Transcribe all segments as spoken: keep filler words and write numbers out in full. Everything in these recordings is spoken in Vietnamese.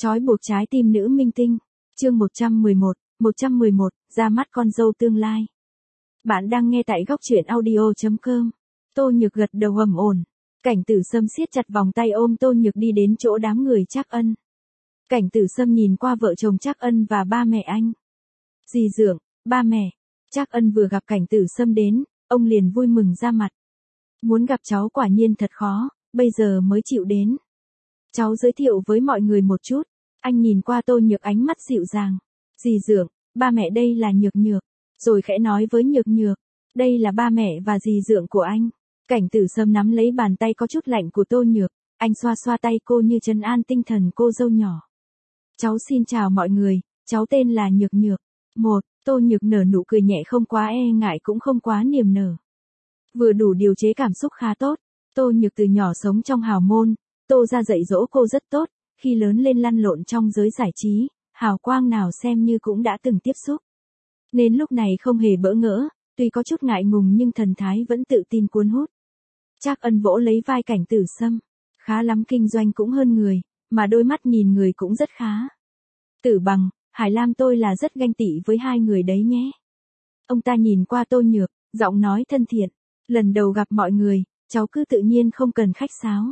Trói buộc trái tim nữ minh tinh. Chương một trăm mười một, một trăm mười một, ra mắt con dâu tương lai. Bạn đang nghe tại góc truyện audio chấm com. Tô Nhược gật đầu ầm ổn. Cảnh Tử Sâm siết chặt vòng tay ôm Tô Nhược đi đến chỗ đám người Trác Ân. Cảnh Tử Sâm nhìn qua vợ chồng Trác Ân và ba mẹ anh. Dì Dượng, ba mẹ. Trác Ân vừa gặp Cảnh Tử Sâm đến, ông liền vui mừng ra mặt. Muốn gặp cháu quả nhiên thật khó, bây giờ mới chịu đến. Cháu giới thiệu với mọi người một chút. Anh nhìn qua Tô Nhược ánh mắt dịu dàng. Dì Dượng, ba mẹ đây là Nhược Nhược. Rồi khẽ nói với Nhược Nhược. Đây là ba mẹ và dì Dượng của anh. Cảnh Tử Sâm nắm lấy bàn tay có chút lạnh của Tô Nhược. Anh xoa xoa tay cô như trấn an tinh thần cô dâu nhỏ. Cháu xin chào mọi người, cháu tên là Nhược Nhược. Một, Tô Nhược nở nụ cười nhẹ không quá e ngại cũng không quá niềm nở. Vừa đủ điều chế cảm xúc khá tốt. Tô Nhược từ nhỏ sống trong hào môn, Tô ra dạy dỗ cô rất tốt, khi lớn lên lăn lộn trong giới giải trí, hào quang nào xem như cũng đã từng tiếp xúc. Nên lúc này không hề bỡ ngỡ, tuy có chút ngại ngùng nhưng thần thái vẫn tự tin cuốn hút. Trác Ân vỗ lấy vai Cảnh Tử Sâm, khá lắm, kinh doanh cũng hơn người, mà đôi mắt nhìn người cũng rất khá. Tử Bằng, Hải Lam tôi là rất ganh tị với hai người đấy nhé. Ông ta nhìn qua Tô Nhược, giọng nói thân thiện. Lần đầu gặp mọi người, cháu cứ tự nhiên không cần khách sáo.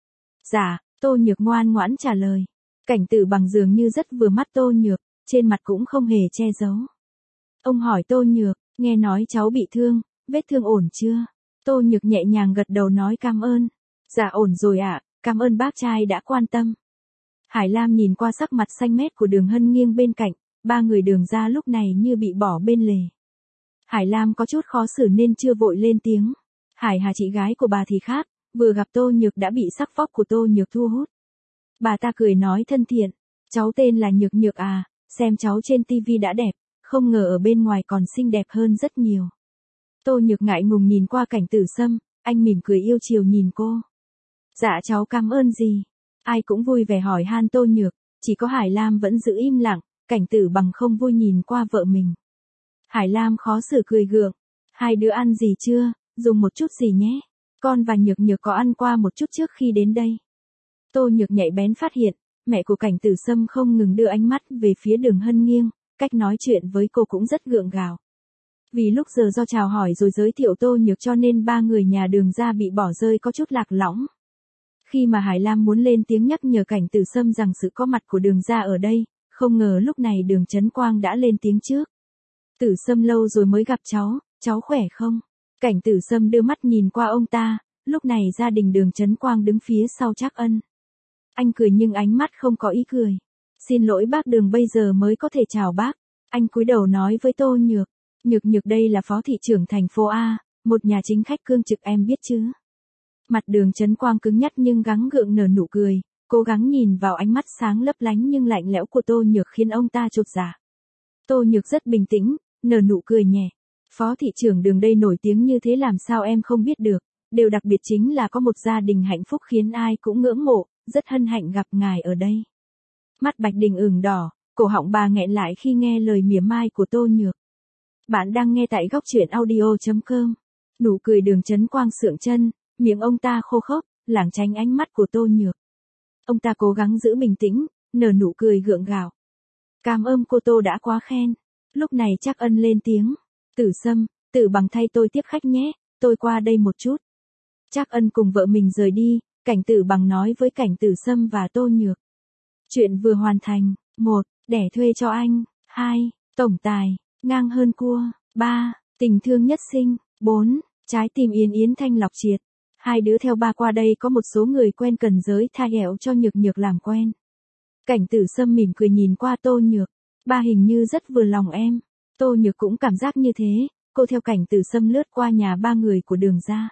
Dạ, Tô Nhược ngoan ngoãn trả lời. Cảnh Tử Bằng dường như rất vừa mắt Tô Nhược, trên mặt cũng không hề che giấu. Ông hỏi Tô Nhược, nghe nói cháu bị thương, vết thương ổn chưa? Tô Nhược nhẹ nhàng gật đầu nói cảm ơn. Dạ ổn rồi ạ, cảm ơn bác trai đã quan tâm. Hải Lam nhìn qua sắc mặt xanh mét của Đường Hân nghiêng bên cạnh, ba người Đường ra lúc này như bị bỏ bên lề. Hải Lam có chút khó xử nên chưa vội lên tiếng. Hải Hà chị gái của bà thì khác, vừa gặp Tô Nhược đã bị sắc vóc của Tô Nhược thu hút. Bà ta cười nói thân thiện, cháu tên là Nhược Nhược à, xem cháu trên tivi đã đẹp, không ngờ ở bên ngoài còn xinh đẹp hơn rất nhiều. Tô Nhược ngại ngùng nhìn qua Cảnh Tử Sâm, anh mỉm cười yêu chiều nhìn cô. Dạ cháu cảm ơn gì. Ai cũng vui vẻ hỏi han Tô Nhược, chỉ có Hải Lam vẫn giữ im lặng, Cảnh Tử Bằng không vui nhìn qua vợ mình. Hải Lam khó xử cười gượng, hai đứa ăn gì chưa, dùng một chút gì nhé. Con và Nhược Nhược có ăn qua một chút trước khi đến đây. Tô Nhược nhạy bén phát hiện, mẹ của Cảnh Tử Sâm không ngừng đưa ánh mắt về phía Đường Hân nghiêng, cách nói chuyện với cô cũng rất gượng gạo. Vì lúc giờ do chào hỏi rồi giới thiệu Tô Nhược cho nên ba người nhà Đường ra bị bỏ rơi có chút lạc lõng. Khi mà Hải Lam muốn lên tiếng nhắc nhở Cảnh Tử Sâm rằng sự có mặt của Đường ra ở đây, không ngờ lúc này Đường Chấn Quang đã lên tiếng trước. Tử Sâm lâu rồi mới gặp cháu, cháu khỏe không? Cảnh Tử Sâm đưa mắt nhìn qua ông ta, lúc này gia đình Đường Chấn Quang đứng phía sau Trác Ân. Anh cười nhưng ánh mắt không có ý cười. Xin lỗi bác Đường, bây giờ mới có thể chào bác. Anh cúi đầu nói với Tô Nhược. Nhược Nhược đây là phó thị trưởng thành phố A, một nhà chính khách cương trực em biết chứ. Mặt Đường Chấn Quang cứng nhắc nhưng gắng gượng nở nụ cười, cố gắng nhìn vào ánh mắt sáng lấp lánh nhưng lạnh lẽo của Tô Nhược khiến ông ta chột dạ. Tô Nhược rất bình tĩnh, nở nụ cười nhẹ. Phó thị trưởng Đường đây nổi tiếng như thế làm sao em không biết được, điều đặc biệt chính là có một gia đình hạnh phúc khiến ai cũng ngưỡng mộ, rất hân hạnh gặp ngài ở đây. Mắt Bạch Đình ửng đỏ, cổ họng bà nghẹn lại khi nghe lời mỉa mai của Tô Nhược. Bạn đang nghe tại góc truyện audio chấm com. Nụ cười Đường Chấn Quang sượng chân, miệng ông ta khô khốc, lảng tránh ánh mắt của Tô Nhược. Ông ta cố gắng giữ bình tĩnh, nở nụ cười gượng gạo. Cảm ơn cô Tô đã quá khen. Lúc này Trác Ân lên tiếng. Tử Sâm, Tử Bằng thay tôi tiếp khách nhé, tôi qua đây một chút. Trác Ân cùng vợ mình rời đi, Cảnh Tử Bằng nói với Cảnh Tử Sâm và Tô Nhược. Chuyện vừa hoàn thành. Một, đẻ thuê cho anh. Hai, tổng tài, ngang hơn cua. Ba, tình thương nhất sinh. Bốn, trái tim Yến Yến thanh lọc triệt. Hai đứa theo ba qua đây có một số người quen cần giới tha hẹo cho Nhược Nhược làm quen. Cảnh Tử Sâm mỉm cười nhìn qua Tô Nhược. Ba hình như rất vừa lòng em. Tô Nhược cũng cảm giác như thế, cô theo Cảnh Tử Sâm lướt qua nhà ba người của Đường ra.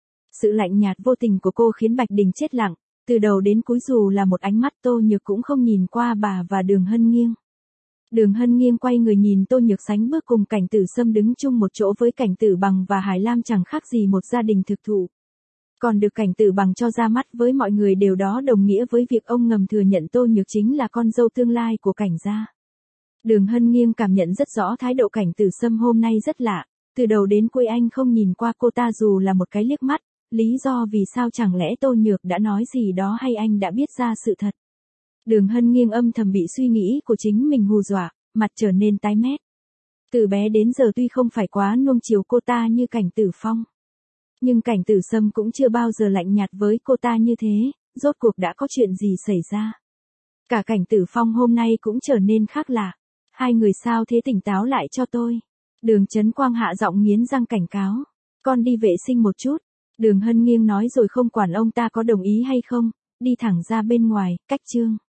Sự lạnh nhạt vô tình của cô khiến Bạch Đình chết lặng, từ đầu đến cuối dù là một ánh mắt Tô Nhược cũng không nhìn qua bà và Đường Hân nghiêng. Đường Hân nghiêng quay người nhìn Tô Nhược sánh bước cùng Cảnh Tử Sâm đứng chung một chỗ với Cảnh Tử Bằng và Hải Lam chẳng khác gì một gia đình thực thụ. Còn được Cảnh Tử Bằng cho ra mắt với mọi người điều đó đồng nghĩa với việc ông ngầm thừa nhận Tô Nhược chính là con dâu tương lai của Cảnh gia. Đường Hân nghiêng cảm nhận rất rõ thái độ Cảnh Tử Sâm hôm nay rất lạ, từ đầu đến cuối anh không nhìn qua cô ta dù là một cái liếc mắt, lý do vì sao chẳng lẽ Tô Nhược đã nói gì đó hay anh đã biết ra sự thật. Đường Hân Nghiêng âm thầm bị suy nghĩ của chính mình hù dọa, mặt trở nên tái mét. Từ bé đến giờ tuy không phải quá nuông chiều cô ta như Cảnh Tử Phong, nhưng Cảnh Tử Sâm cũng chưa bao giờ lạnh nhạt với cô ta như thế, rốt cuộc đã có chuyện gì xảy ra. Cả Cảnh Tử Phong hôm nay cũng trở nên khác lạ. Hai người sao thế, tỉnh táo lại cho tôi. Đường Chấn Quang hạ giọng nghiến răng cảnh cáo. Con đi vệ sinh một chút. Đường Hân Nghiêng nói rồi không quản ông ta có đồng ý hay không, đi thẳng ra bên ngoài, cách Trương